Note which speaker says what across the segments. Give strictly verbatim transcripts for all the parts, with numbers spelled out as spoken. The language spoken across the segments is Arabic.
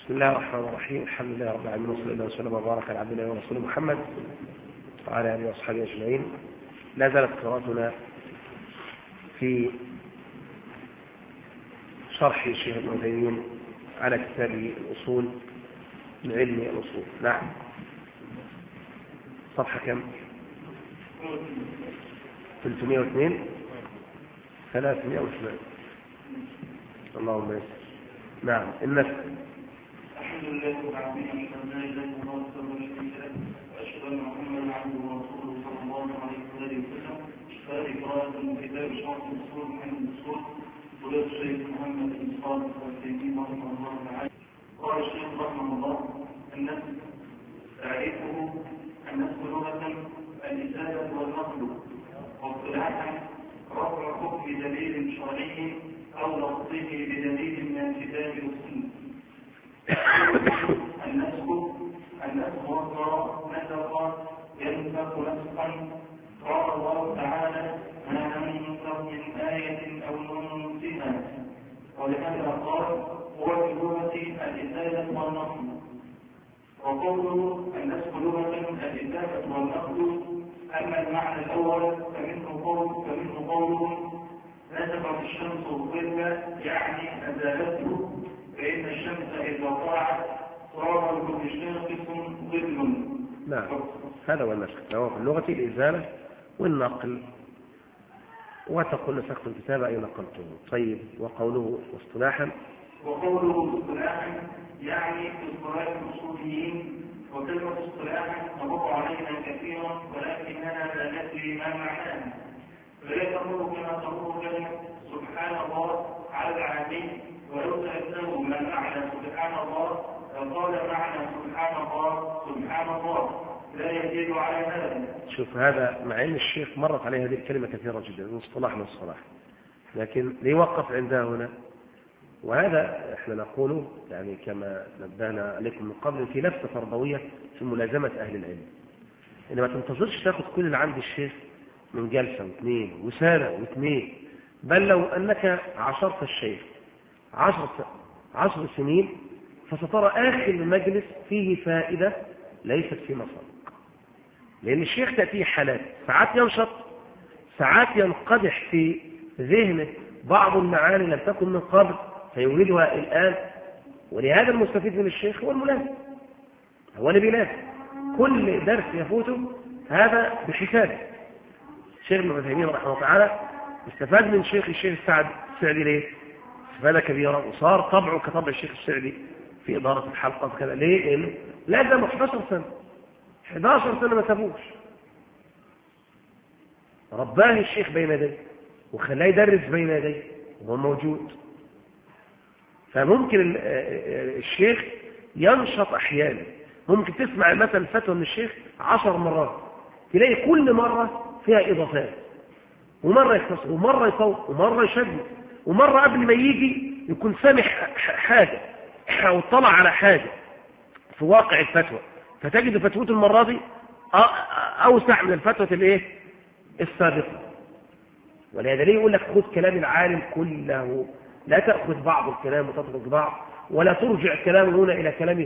Speaker 1: بسم الله الرحمن الرحيم. الحمد لله رب العالمين، وصلى الله وسلم وبارك على عبد الله ورسوله محمد وعلى اله واصحابه اجمعين. لا زالت قراءتنا في شرح الشيخ ابن عثيمين على كتابه الأصول من علم الأصول. نعم. صفحة كم؟ ثلاثمائة واثنين ثلاثمائة واثنين. اللهم يسر. نعم. النفس.
Speaker 2: الحمد لله رب العالمين، واشهد ان محمدا عبده ورسوله صلى الله عليه وسلم. هذه قراءة من كتاب شرح الاصول من الاصول ولد الشيخ محمد بن صالح العثيمين رحمه الله تعالى. قال الشيخ رحمه الله: النفس تعريفه النفس لغة الإزالة والنقل، واصطلاحا رفع حكم دليل شرعي أو لفظه بدليل من الكتاب والسنة. النسخ النسخ والقراء نسخ ينسخ نسخا. قال الله تعالى: ما ننسخ من آية أو ننسها. ولهذا قال: هو في اللغة الإزالة والنقل. وقوله النسخ لغة الإزالة والنقل. أما المعنى الأول فمنه قول فمنه قولهم نسخت الشمس الظل، يعني أزالته، فإن الشمس إذا طلعت صار لكل شاخص ظل.
Speaker 1: نعم، هذا هو النسخ. هو في اللغة الإزالة والنقل. وتقول نسخت الكتاب أي نقلته. طيب، وقوله اصطلاحا
Speaker 2: وقوله اصطلاحا يعني في اصطلاح الأصوليين. وكلمة اصطلاحا تمر علينا كثيرا ولكننا لا ندري ما معناها، فلا تمر كما تمر كلمة سبحان الله على العامي، ولو سألته ما معنى سبحان الله فقال معنى سبحان الله سبحان الله، لا يزيد على هذا.
Speaker 1: شوف، هذا مع ان الشيخ مرت عليه هذه الكلمة كثيرة جدا من اصطلاح من الصلاح، لكن ليوقف عندها هنا. وهذا احنا نقوله يعني كما نبهنا عليكم من قبل في لفتة تربوية في ملازمة أهل العلم. إنما تنتظرش تاخد كل اللي عند الشيخ من جلسة واثنين وسنة واثنين، بل لو أنك عشرت الشيخ عشر عشر سنين فسترى آخر المجلس فيه فائدة ليست في مصر. لأن الشيخ تأتيه حالات، ساعات ينشط، ساعات ينقدح في ذهنه بعض المعاني لم تكن من قبل فيوردها الآن. ولهذا المستفيد من الشيخ هو الملازم، هو اللي بيلازم. كل درس يفوته هذا بحسابه. الشيخ ابن عثيمين رحمه الله تعالى استفاد من شيخ الشيخ السعد السعدي ليه؟ استفادة كبيرة، وصار طبعه كطبع الشيخ السعدي في إدارة الحلقة وكذا. ليه؟ لأنه لازم أحد عشر سنة أحد عشر سنة ما سابوش. رباه الشيخ بين يديه وخلاه يدرس بين يديه وهو موجود. فممكن الشيخ ينشط أحيانا، ممكن تسمع مثلا فتوى من الشيخ عشر مرات تلاقي كل مرة فيها إضافات، ومرة يختصر ومرة يطول ومرة يشدد، ومرة قبل ما يجي يكون سامع حاجة أو اطلع على حاجة في واقع الفتوى، فتجد فتوته المرة دي أوسع من الفتوى الايه السابقة. ولهذا ليه يقول لك خذ كلام العالم كله، لا تأخذ بعض الكلام وتترك بعض، ولا ترجع كلامه هنا إلى كلامه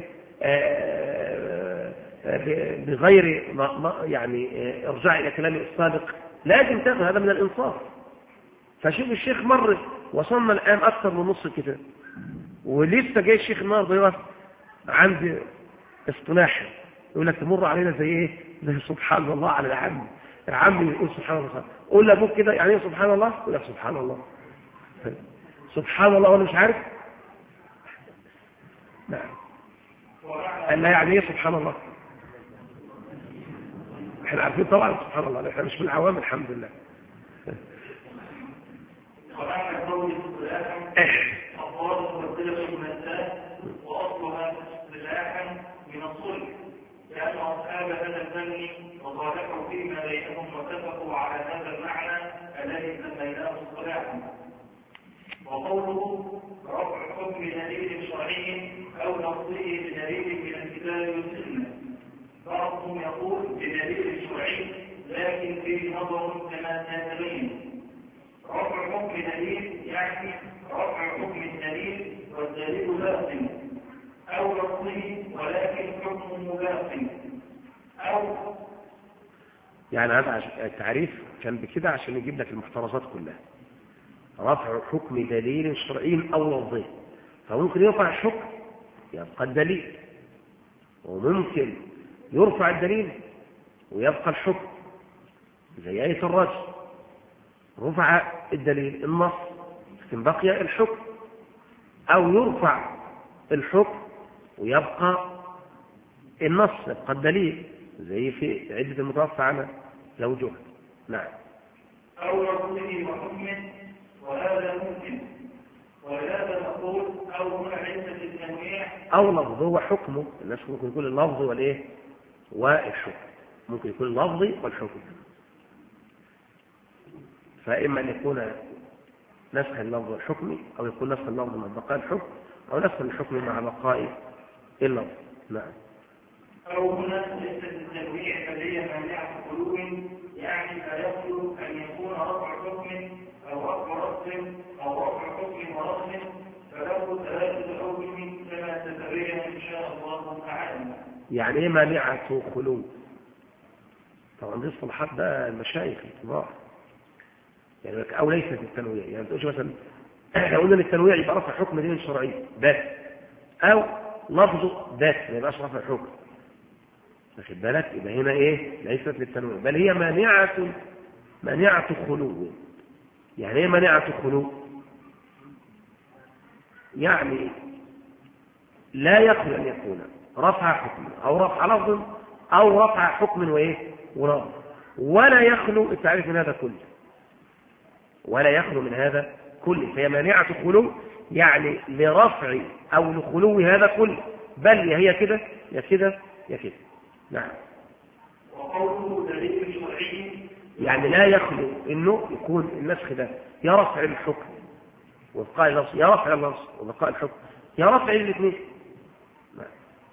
Speaker 1: بغير يعني ارجع إلى كلامه السابق. لازم تأخذ هذا من الإنصاف. فشوف الشيخ مر وصلنا الآن أكثر من نص الكتاب، ولسه جاي الشيخ النهارده يقف عند اصطلاح يقول لك تمر علينا زي ايه؟ زي سبحان الله على العم. العم يقول سبحان الله، قول لابوك كده يعني ايه سبحان الله؟ يقول لك سبحان الله سبحان الله وانا مش عارف. نعم. قال لا يعني ايه سبحان الله؟ احنا عارفين طبعا سبحان الله، احنا مش من العوام الحمد لله.
Speaker 2: ومعنى قوله اصطلاحا الضابط والصلة المساء واصلها اصطلاحا من الصلح، لان اصحاب هذا الفن وصالحوا فيما بينهم واتفقوا على هذا المعنى الذي سميناه اصطلاحا. وقوله رفع حكم دليل شرعي او لفظه بدليل من الكتاب والسنه. بعضهم يقول بدليل شرعي لكن فيه نظر كما سيتبين. رفع حكم دليل يعني رفع حكم الدليل والدليل لازم، او لفظه ولكن حكمه باقي أو
Speaker 1: يعني هذا التعريف كان بكده عشان يجيب لك المحترزات كلها. رفع حكم دليل شرعي أو لفظي، فممكن يرفع الحكم يبقى الدليل، وممكن يرفع الدليل ويبقى الحكم، زي آية الرجم رفع الدليل النص لكن بقي الحكم، أو يرفع الحكم ويبقى النص يبقى الدليل، زي في عدة المتوفى عنها زوجها. نعم.
Speaker 2: أو لفظه وحكمه، وهذا ممكن، ولهذا نقول أو هنا ليس التنويع.
Speaker 1: أو لفظه وحكمه، الناس ممكن يكون اللفظ والإيه والحكم، ممكن يكون اللفظ والحكم، فإما أن يكون نسخ اللفظ والحكم، أو يكون نسخ اللفظ مع بقاء الحكم، أو نسخ الحكم مع بقاء اللفظ. نعم.
Speaker 2: أو هنا ليست التنويع بل هي مانعة قلوب، يعني لا يخلو أن يكون رفع حكم أو رفع رفع أو رفع حكم ورفع، فله ثلاثة أوجه كما تتبين إن شاء الله تعالى.
Speaker 1: يعني إيه مانعة خلو؟ طبعا دي الصلاحات ده المشايخ الكبار، يعني أو ليست التنويع، يعني تقولش مثلا لو قلنا التنويع يبقى رفع حكم دين شرعي بس، أو لفظه بس ما يبقاش رفع حكم، واخد بالك؟ يبقى هنا ايه؟ ليست للتنويع، بل هي مانعة مانعة خلو. يعني ايه مانعة خلو؟ يعني لا يخلو ان يكون رفع حكم او رفع لفظ او رفع حكم وايه ولفظ، ولا يخلو التعريف من هذا كله، ولا يخلو من هذا كله، فهي مانعة خلو، يعني لرفع او لخلو هذا كله، بل هي كده يا كده يا كده. نعم.
Speaker 2: وقوله دليل شرعي،
Speaker 1: يعني لا يخلو انه يكون النسخ ده يا رفع الحكم وبقاء اللفظ، يا رفع اللفظ وبقاء الحكم، يا رفع الاثنين. نعم.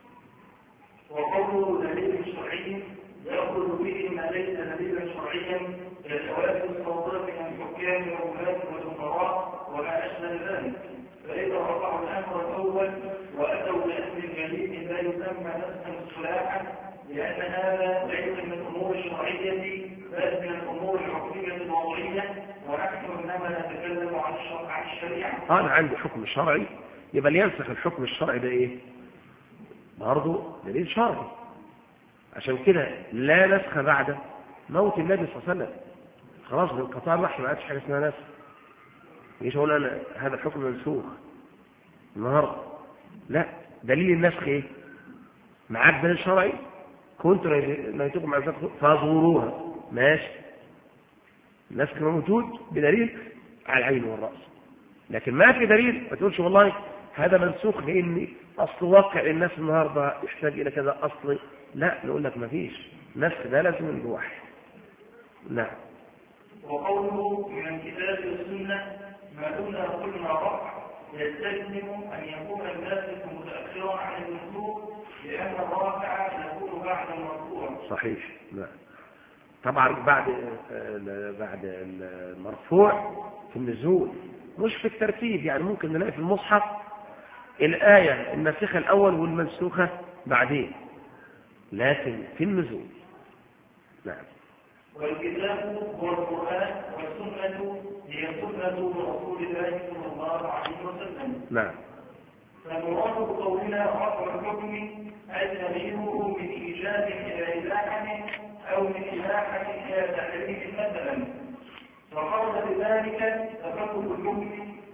Speaker 2: وقوله دليل شرعي يأخذ به ما ليس دليلا شرعيا كجواز الصواب من الحكام والولاة والأمراء وما أشبه ذلك، فإذا رفعوا الأمر الأول وأتوا بأمر جديد لا يسمى نسخا اصطلاحا، لأن هذا ليس من الأمور الشرعية بل من الأمور الحكمية الوضعية، ونحن إنما نتكلم عن عن الشريعة.
Speaker 1: أنا عندي حكم شرعي، يبقى اللي ينسخ الحكم الشرعي ده إيه؟ برضه دليل شرعي. عشان كده لا نسخ بعد موت النبي صلى الله عليه وسلم، خلاص بالقطاع الوحي ما عادش حاجة اسمها نسخ. ليش أقول أنا هذا الحكم منسوخ النهارده؟ لا، دليل النسخ إيه؟ معاك دليل شرعي، كنتم نهيتكم عن ذلك فزوروها، ماشي، النسخ موجود بدليل على العين والرأس، لكن ما في دليل ما تقولش والله هذا منسوخ لأن أصل واقع الناس النهارده يحتاج إلى كذا أصلي، لا، نقول لك ما فيش نسخ، ده لازم الوحي. نعم.
Speaker 2: وقوله من الكتاب والسنة ما دمنا قلنا رفع يستلزم أن يكون الناسخ متأخرا عن المنسوخ، لأن الرافع يكون بعد المرفوع.
Speaker 1: صحيح. نعم. طبعا بعد بعد المرفوع في النزول مش في الترتيب، يعني ممكن نلاقي في المصحف الآية الناسخة الأول والمنسوخة بعدين، لكن في النزول. نعم.
Speaker 2: والكتاب هو القرآن، والسنة هي سنة رسول الله صلى الله عليه وسلم.
Speaker 1: نعم.
Speaker 2: فمراد قولنا رفع الحكم أي تغييره من إيجاد إلى إباحة أو من إباحة إلى تحريم مثلا، وقال بذلك تفكك الحكم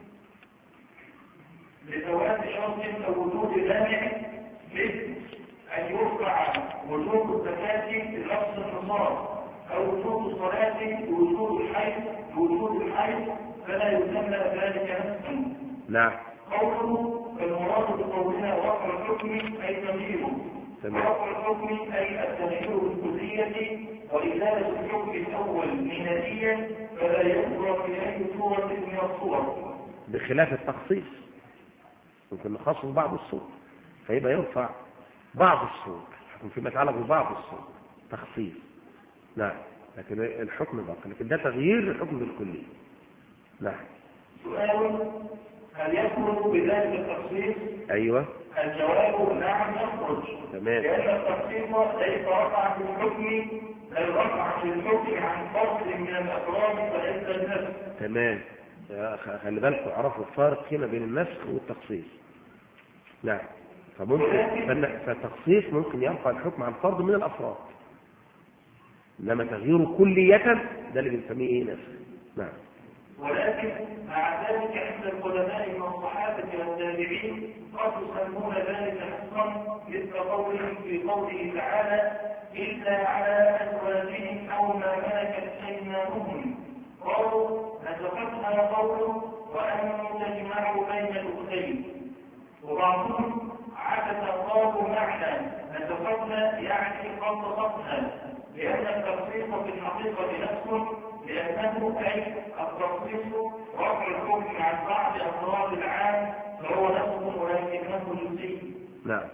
Speaker 2: لزواج شرط أو وجود مانع، مثل أن يرفع وجوب الزكاة بلفظ النصارى، أو وجوب الصلاة بوجوب الحيض بوجوب الحيض، فلا يسمى ذلك نسخا.
Speaker 1: نعم.
Speaker 2: قوله المراد بقولنا رفع الحكم أي تغييره، رفع الحكم أي التغيير بالكلية وإزالة الحكم الأول نهائيا، فلا يذكر في أي صورة من الصور،
Speaker 1: بخلاف التخصيص ممكن نخصص بعض الصور فيبقى يرفع بعض الصور، الحكم فيما يتعلق ببعض الصور تخصيص. نعم. لكن الحكم باقي، لكن ده تغيير الحكم بالكلية. نعم.
Speaker 2: سؤال: هل يكون بذلك التخصيص؟
Speaker 1: أيوة.
Speaker 2: هل الجواب نعم يخرج.
Speaker 1: تمام.
Speaker 2: لأن التخصيص ليس رفعا في الحكم بل رفعا في الحكم عن فرد من الأفراد وليس النفس.
Speaker 1: تمام. خلي بالكم عرفوا الفارق هنا بين النسخ والتخصيص. نعم. فممكن فالتخصيص ممكن يرفع الحكم عن فرد من الأفراد، إنما تغييره كلية ده اللي بنسميه ايه نسخ. نعم.
Speaker 2: ولكن مع ذلك عند القدماء من الصحابة والتابعين قد يسمون ذلك نسخا مثل قولهم في قوله تعالى إلا على أزواجهم أو ما ملكت أيمانهم قالوا نسختها قوله وأن تجمعوا بين الأختين. وبعضهم عكس قالوا معنى نسختها يعني خصصتها، لأن التخصيص في الحقيقة نفسه لأنه أي التخصيص رفع الحكم عن بعض أفراد العام فهو نفسه ولكنه جزئي.
Speaker 1: نعم.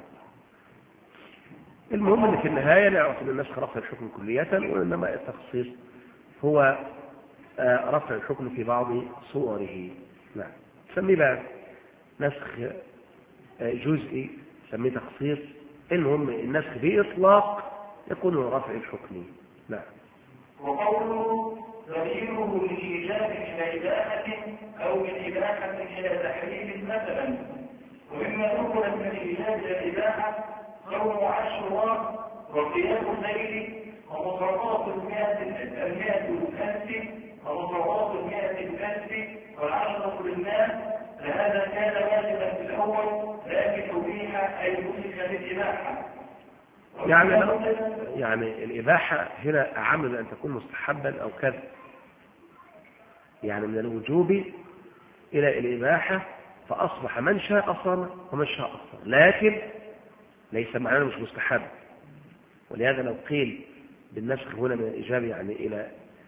Speaker 1: المهم ان في النهاية نعرف ان النسخ رفع الحكم كلية، وإنما التخصيص هو رفع الحكم في بعض صوره. نعم. سمي بقى نسخ جزئي، سمي تخصيص. المهم النسخ بإطلاق يكون رفع الحكم. نعم.
Speaker 2: وقوله تغييره للإيجاب إلى إباحة أو من إباحة إلى تحريم مثلا. ومما نقل من الإيجاب إلى الإباحة صوم عاشوراء وقيام الليل ومصابات المئة المئة الألف ومصابات المئة الألف والعشرة للناس، فهذا كان واجبا في الأول لكن أبيح أي مسك بالإباحة.
Speaker 1: يعني يعني الإباحة هنا أعم من أن تكون مستحبا أو كذا، يعني من الوجوب إلى الإباحة، فأصبح من شاء صام ومن شاء أفطر، لكن ليس معناه مش مستحب. ولهذا لو قيل بالنسخ هنا من الإجابة يعني إلى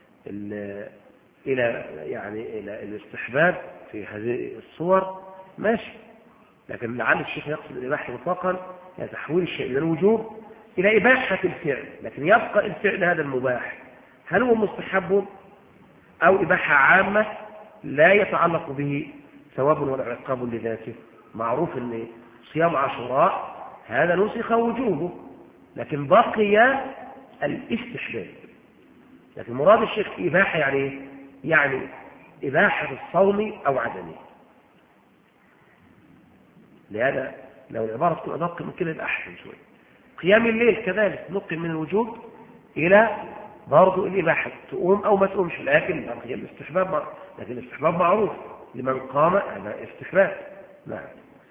Speaker 1: إلى يعني إلى الاستحباب في هذه الصور ماشي، لكن لعل الشيخ يقصد الإباحة مطلقا يعني تحويل الشيء من الوجوب إلى إباحة الفعل، لكن يبقى الفعل هذا المباح هل هو مستحب أو إباحة عامة لا يتعلق به ثواب ولا عقاب لذاته. معروف أن صيام عاشوراء هذا نسخ وجوبه لكن بقي الاستحباب، لكن مراد الشيخ إباحة يعني يعني إباحة الصوم أو عدمه. لهذا لو العبارة تكون أدق من كده يبقى أحسن شوية. قيام الليل كذلك نقل من الوجوب إلى برضو الإباحة، تقوم أو ما تقومش، لكن بقي الاستحباب، لكن الاستحباب معروف لمن قام هذا استحباب. نعم.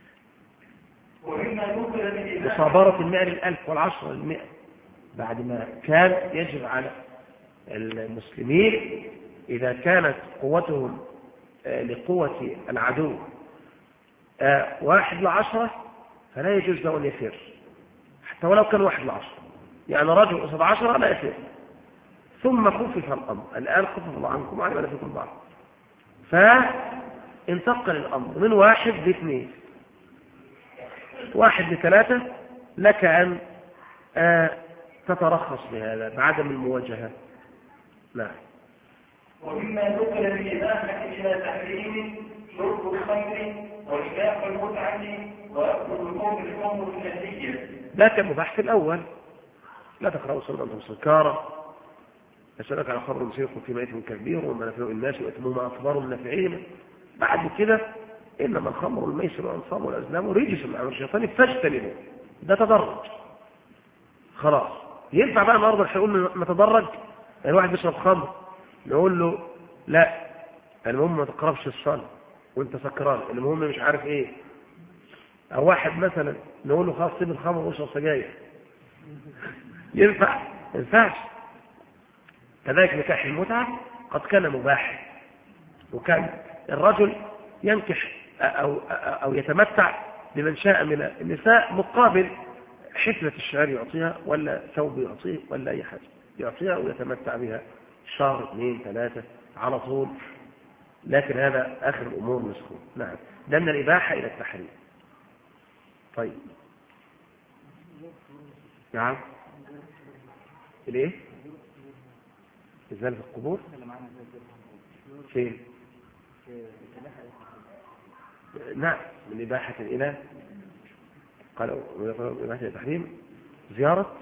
Speaker 1: مصابرة المئة للألف والعشرة للمئة بعد ما كان يجب على المسلمين إذا كانت قوتهم لقوة العدو واحد لعشرة فلا يجوز له أن يفر حتى ولو كان واحد لعشرة، يعني رجل قصد عشرة لا يفر. ثم خفف الأمر، الآن خفف الله عنكم وعلم أن فيكم بعض، فانتقل الأمر من واحد لاثنين، واحد لثلاثة، لك أن تترخص بهذا بعدم المواجهة. لا.
Speaker 2: ومما نقل الإباحة إلى تحريم شرب الخمر ونكاح المتعة وأكل الأم الأم النهية.
Speaker 1: لا كمباح في الأول، لا تقرأوا سورة أنتم سكارى، يسألك على خمر مسيق في مائتهم كبير ومنافع الناس وإثمهما أكبر من نفعهما. بعد كده إنما الخمر والميسر والأنصاب والأزلام رجس من عمل الشيطان فاجتنبوا، ده تدرج. خلاص ينفع بقى النهارده هيقول نتدرج؟ يعني واحد بيشرب خمر نقول له لا المهم ما تقربش الصلاة وانت سكران، المهم مش عارف ايه. او واحد مثلا نقول له خلاص سيب الخمر واشرب سجاير، ينفع؟ ما ينفعش. كذلك نكاح المتعة قد كان مباحا، وكان الرجل ينكح أو, أو يتمتع بمن شاء من النساء مقابل حفلة الشعر يعطيها ولا ثوب يعطيه ولا أي حاجة يعطيها ويتمتع بها شهر اثنين ثلاثة على طول، لكن هذا آخر الأمور مسكون. نعم. ده من الإباحة إلى التحريم. طيب نعم. الإيه؟ إزالة القبور فين؟ نعم من إباحة إلى قال من إباحة إلى تحريم زيارة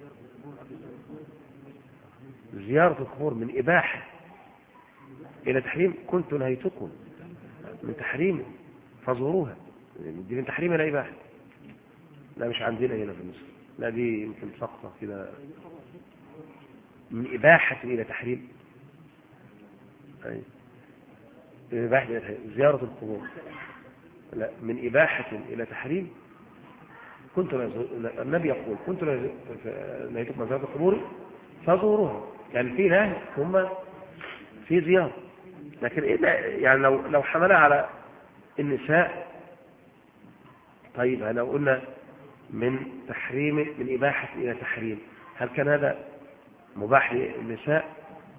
Speaker 1: زيارة القبور من إباحة إلى تحريم كنت نهيتكم من تحريم فزوروها. دي من تحريم إلى إباحة. لا مش عندنا هنا في مصر، لا دي يمكن سقطة كده. من إباحة إلى تحريم أي من إباحة إلى تحريم زيارة القبور. لا من إباحة إلى تحريم كنت النبي يقول كنت نهيتكم من زيارة القبور فزوروها، يعني في نهي ثم في زيارة. لكن إيه يعني لو لو حملها على النساء، طيب لو قلنا من تحريم من إباحة إلى تحريم، هل كان هذا مباح للنساء؟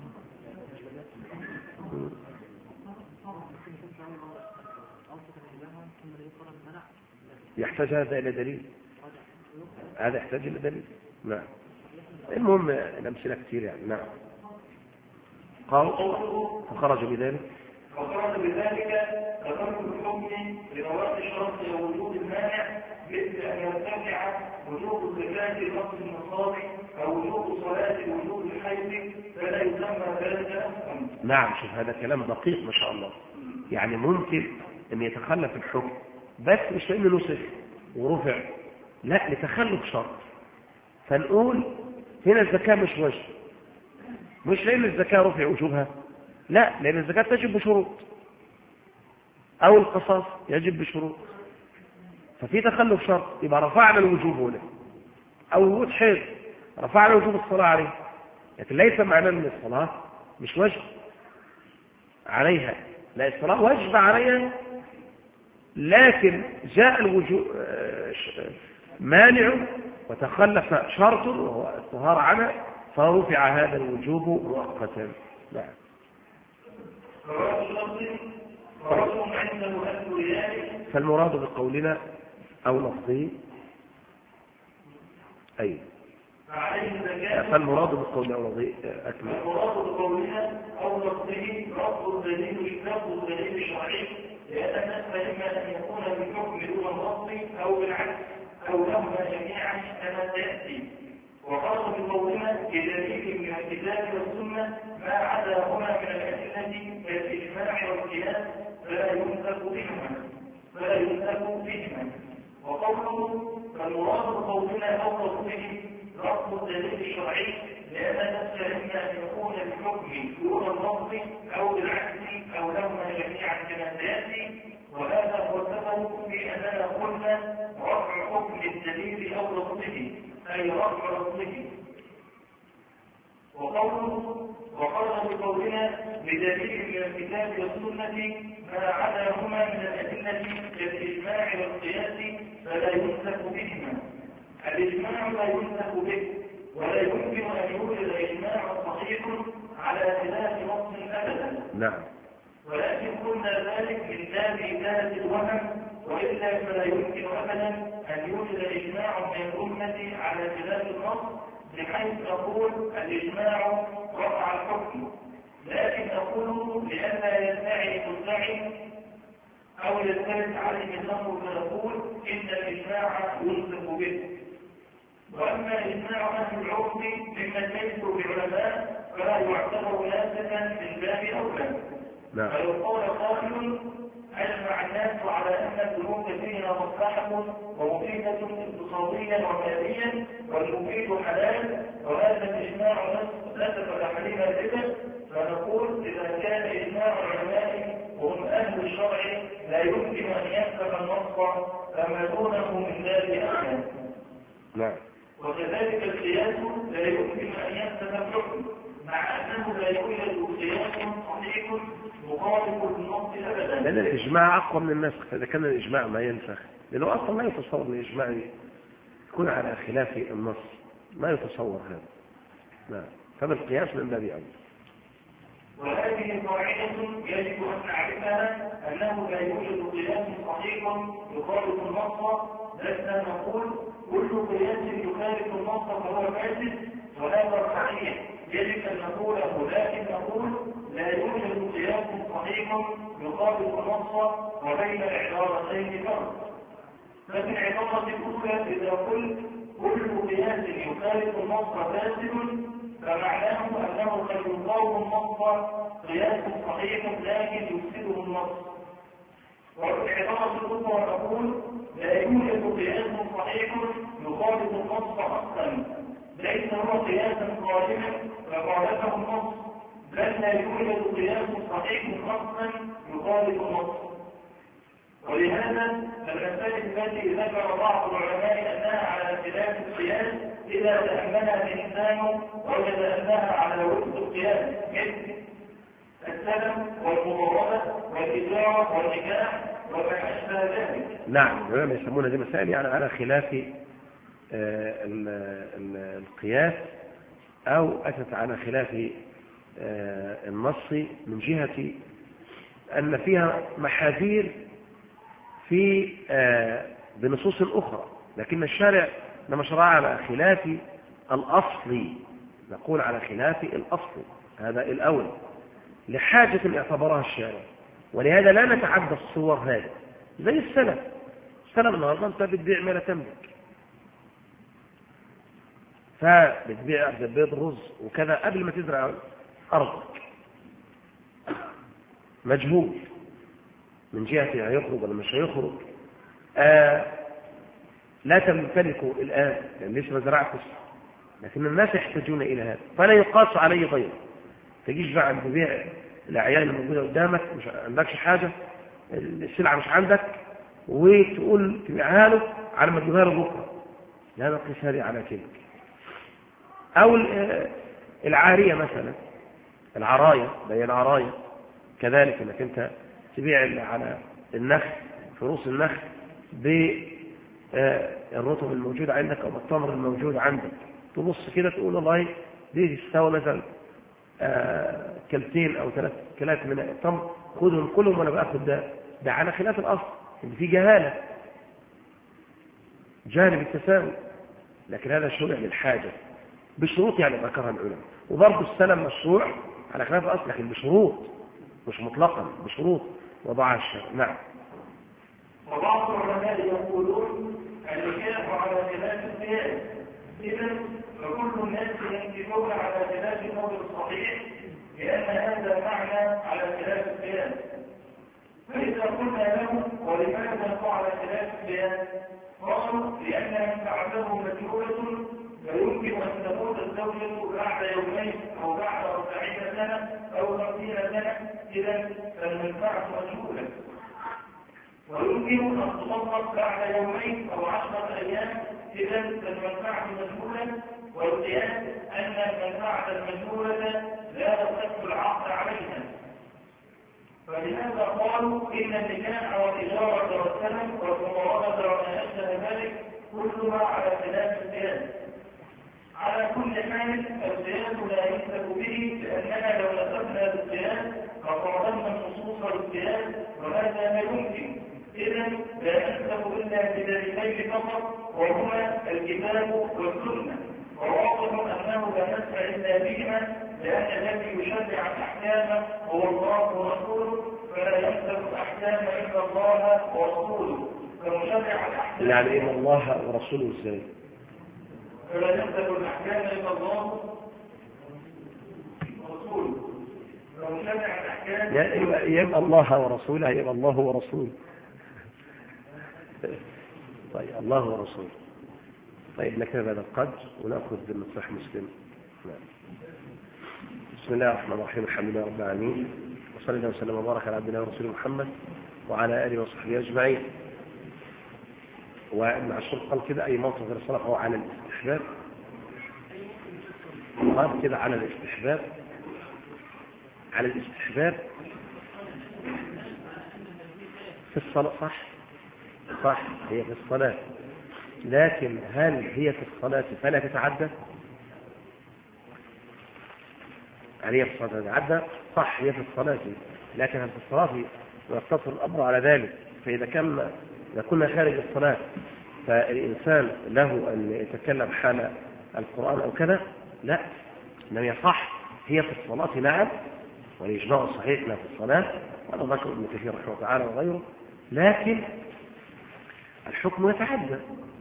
Speaker 1: يحتاج هذا إلى دليل، هذا يحتاج إلى دليل. نعم. المهم الأمثلة كثير يعني. نعم. قال فخرج بذلك
Speaker 2: فخرج بذلك ترك الحكم لنواقض الشرط ووجود المانع، مثل أن يرتفع وجوب الزكاة لنقص النصاب أو وجوب صلاة وجوب الحيض فلا يسمى ذلك أحكم.
Speaker 1: نعم. شوف هذا كلام دقيق ما شاء الله. يعني ممكن أن يتخلف الحكم بس مش لأنه نسخ ورفع، لا لتخلف شرط. فنقول هنا الزكاة مش وجه، مش لأن الزكاة رفع وجوبها، لا لأن الزكاة تجب بشروط، أو القصاص يجب بشروط، ففي تخلف شرط يبقى رفعنا الوجوب هنا. أو وجود حيض رفعنا وجوب الصلاة عليه، لكن ليس معناه أن الصلاة مش وجب عليها، لا الصلاة وجب عليها، لكن جاء الوجوب مانع وتخلف شرط وهو الطهارة عنها فرفع هذا الوجوب مؤقتا. نعم. فالمراد بقولنا أو لفظه أي فالمراد بقولنا أو لفظه أكمل.
Speaker 2: المراد بقولنا أو لفظه رفض الدليل رفض الدليل الشرعي، لأن الناس إما أن يكون بالحكم دون اللفظ أو بالعكس أو لهما جميعا كما سيأتي. وقال بقولنا بدليل من الكتاب والسنة ما عداهما من الأدلة كالإجماع والقياس فلا يمسك بهما فلا يمسك بهما. وقوله فالمراد بقولنا أو لفظه رفض الدليل الشرعي، لأن الناس إما أن يكون بالحكم دون اللفظ أو بالعكس أو لهما جميعا كما سيأتي. وهذا هو السبب في أننا قلنا رفع حكم الدليل أو لفظه أي رفع لفظه. وقوله وقال بقولنا بدليل من الكتاب والسنة ما عداهما من الأدلة كالإجماع والقياس فلا يمسك بهما. الإجماع لا يمسك به، ولا يمكن أن يوجد إجماع صحيح على خلاف نص أبدا.
Speaker 1: نعم.
Speaker 2: ولكن قلنا ذلك من باب إزالة الوهم، وإلا فلا يمكن أبدا أن يوجد إجماع من الأمة على خلاف النص بحيث أقول الإجماع رفع الحكم. لكن أقول لئلا يدعي مدعي أو يلتبس عليه الأمر فنقول إن الإجماع ينصف به. وأما إجماع أهل العرف ممن ليسوا بعلماء فلا يعتبر ناسخا من باب أولى. فلو قال قائل أجمع الناس على أن الذنوب فيها مصلحة ومفيدة اقتصاديا وماليا والمفيد حلال، وهذا الإجماع نسب تحريم الربا، فنقول إذا كان إجماع العلماء وهم أهل الشرع لا يمكن أن يسبق النص فما دونه من ذلك أحد.
Speaker 1: نعم.
Speaker 2: وكذلك القياس لا يمكن أن يسبق الحكم، مع أنه لا يوجد قياس صحيح مخالف للنص أبدا.
Speaker 1: لأن الإجماع أقوى من النسخ، إذا كان الإجماع ما ينسخ، لأنه أصلا لا يتصور أن الإجماع يكون على خلاف النص، ما يتصور هذا. نعم. فبالقياس من باب أولى.
Speaker 2: وهذه قاعدة يجب أن نعرفها، أنه لا يوجد قياس صحيح يخالف النص. لسنا نقول كل قياس يخالف النص فهو فاسد وهذا صحيح يجب أن نقوله، لكن نقول لا يوجد قياس صحيح يخالف النص وبين العبارتين فرق. ففي العبارة العبارة الأولى إذا قلت كل قياس يخالف النص فاسد فمعناه أنه قد يقاوم النص قياس صحيح لكن يفسده النص. والعبارة الأخرى تقول لا يوجد قياس صحيح يخالف النص أصلا ليس هو قياسا قائما فخالفه النص، بل لا يوجد قياس صحيح اصلا يخالف النص. ولهذا المسائل التي ذكر بعض العلماء انها على خلاف القياس اذا تاملها الانسان وجد انها على وفق القياس مثل السلم والمضاربه والاجاره والنكاح وما اشبه ذلك.
Speaker 1: نعم، العلماء يسمون هذه المسائل يعني على خلاف القياس أو أتت على خلاف النص من جهة أن فيها محاذير في بنصوص أخرى، لكن الشارع لما شرع على خلاف الأصل نقول على خلاف الأصل، هذا الأول لحاجة اعتبرها الشارع، ولهذا لا نتعدى الصور هذه زي السلم. السلم النهارده أنت بتبيع ما لا تملك، فبتبيع بيض رز وكذا قبل ما تزرع أرضك، مجهول من جهة هيخرج ولا مش هيخرج، آه لا تمتلكه الآن لأن ليش ما زرعتش، لكن الناس يحتاجون إلى هذا فلا يقاس عليه غيره. تجيش بقى عند بيع الأعيان الموجودة قدامك مش عندكش حاجة، السلعة مش عندك، وتقول تبيعها له على ما تجيبها له بكرة، لا نقيس هذه على كده. أو العارية مثلا، العراية بين العراية كذلك، انك انت تبيع على النخل فروس النخل بالرطب الموجود عندك او بالتمر الموجود عندك، تبص كده تقول والله دي تستوى مثلا كلتين او ثلاث كلات من التمر، خذهم كلهم وانا باخذ ده. ده على خلاف الاصل ان في جهاله جانب التساوي، لكن هذا شرع للحاجه بشروط يعني ذكرها العلماء. وبرضه السلم مشروع على خلاف الاصل لكن بشروط مش مطلقا، بشروط وضعها الشرع. نعم.
Speaker 2: وبعض العلماء يقولون النكاح على خلاف القياس، اذا فكل الناس ينكحون على خلاف القول الصحيح لان هذا معنى على خلاف القياس. فاذا قلنا له ولماذا هو على خلاف القياس؟ قالوا لان منفعته مجهوله فيمكن ان تموت الزوجه بعد يومين او بعد أربعين سنه او خمسين سنه، اذا فالمنفعه مجهوله. ويمكن ان تطلق بعد يومين او عشره ايام، اذا فالمنفعه مجهوله. والقياس ان المنفعه المجهوله لا يصح العقد عليها. فلهذا قالوا ان النكاح والاجاره والسلم والمضاربه وما اشبه ذلك كلها على خلاف القياس. على كل حال القياس لا يمسك به، لاننا لو نسبنا بالقياس فقارنا النصوص بالقياس وهذا لا يمكن. اذا لا نمسك الا بدليلين فقط وهما الكتاب والسنه، وواضح انه لا نسمع الا بهما لان الذي يشرع الاحكام هو الله ورسوله، فلا يمسك الاحكام الا الله ورسوله. فمشرع الاحكام
Speaker 1: يعني ان الله ورسوله ازاي؟
Speaker 2: فلا يمسك الاحكام الا الله ورسوله، فمشرع الاحكام
Speaker 1: يبقى الله ورسوله، يبقى الله ورسوله. طيب الله ورسوله. طيب نكتب هذا القدر ونأخذ بالمصلح مسلم. بسم الله الرحمن الرحيم، الحمد لله رب العالمين، وصلى الله وسلم وبارك على عبدنا ورسوله محمد وعلى آله وصحبه أجمعين. وابن عاشور قال كده أي موطن غير الصلاة هو على الاستحباب، قال كده على الاستحباب، على الاستحباب في الصلاة. صح صح هي في الصلاة، لكن هل هي في الصلاة فلا تتعدى؟ هل هي في الصلاة تتعدى؟ صح هي في الصلاة، لكن هل في الصلاة يقتصر الأمر على ذلك؟ فإذا كان إذا كنا خارج الصلاة فالإنسان له أن يتكلم حال القرآن أو كذا؟ لا، لم يصح. هي في الصلاة نعم، والإجماع الصحيح لا في الصلاة، وأنا ذكر ابن كثير رحمه الله تعالى وغيره، لكن الحكم يتعدى.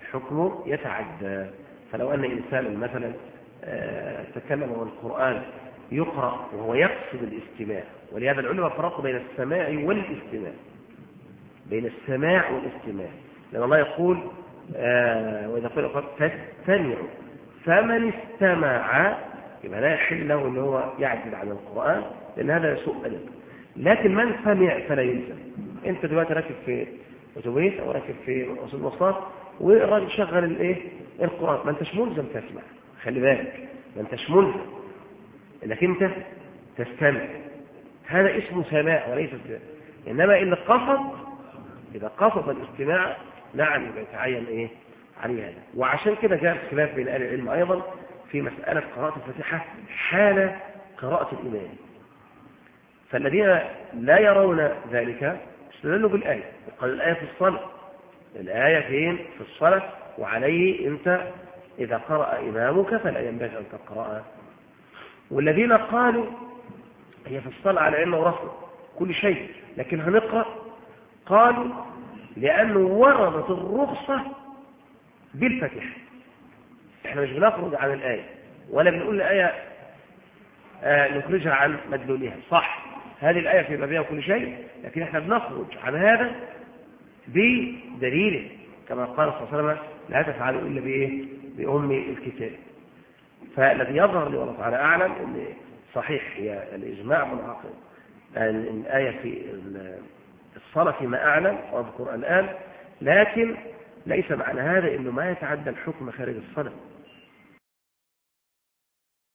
Speaker 1: الحكم يتعدى. فلو أن إنسانا مثلا تكلم والقرآن يقرأ وهو يقصد الاستماع، ولهذا العلماء فرقوا بين السماع والاستماع، بين السماع والاستماع، لأن الله يقول آه وإذا قيل فاستمعوا فمن استمع يبقى لا يحل له أن هو يعدل عن القرآن، لأن هذا سوء أدب. لكن من سمع فلا يلزم. أنت دلوقتي راكب في أتوبيس أو راكب في وسيلة مواصلات والراجل شغل الايه القرآن، ما انتش ملزم تسمع، خلي بالك، ما انتش ملزم انك انت تستمع، هذا اسمه سماع وليس استماع. انما اللي قصد، اذا قصد الاستماع نعم يبقى يتعين ايه عليه هذا. وعشان كده جاء الخلاف بين اهل العلم ايضا في مسألة قراءة الفاتحة حال قراءة الإمام. فالذين لا يرون ذلك استدلوا بالآية، وقال الآية في الصلاة، الآية فين؟ في الصلاة، وعليه أنت إذا قرأ إمامك فلا ينبغي أن تقرأ. والذين قالوا هي في الصلاة على أنه رفض كل شيء لكن هنقرأ، قالوا لأنه وردت الرخصة بالفتح. احنا مش بنخرج عن الآية ولا بنقول الآية آه نخرجها عن مدلولها، صح هذه الآية في بابها كل شيء، لكن احنا بنخرج عن هذا بدليله كما قال صلى الله عليه وسلم لا تفعلوا إلا بإيه؟ بأم الكتاب. فالذي يظهر لي والله تعالى أعلم أن صحيح هي الإجماع منعقد الآية في الصلاة فيما أعلم وأذكر الآن، لكن ليس معنى هذا أنه ما يتعدى الحكم خارج الصلاة.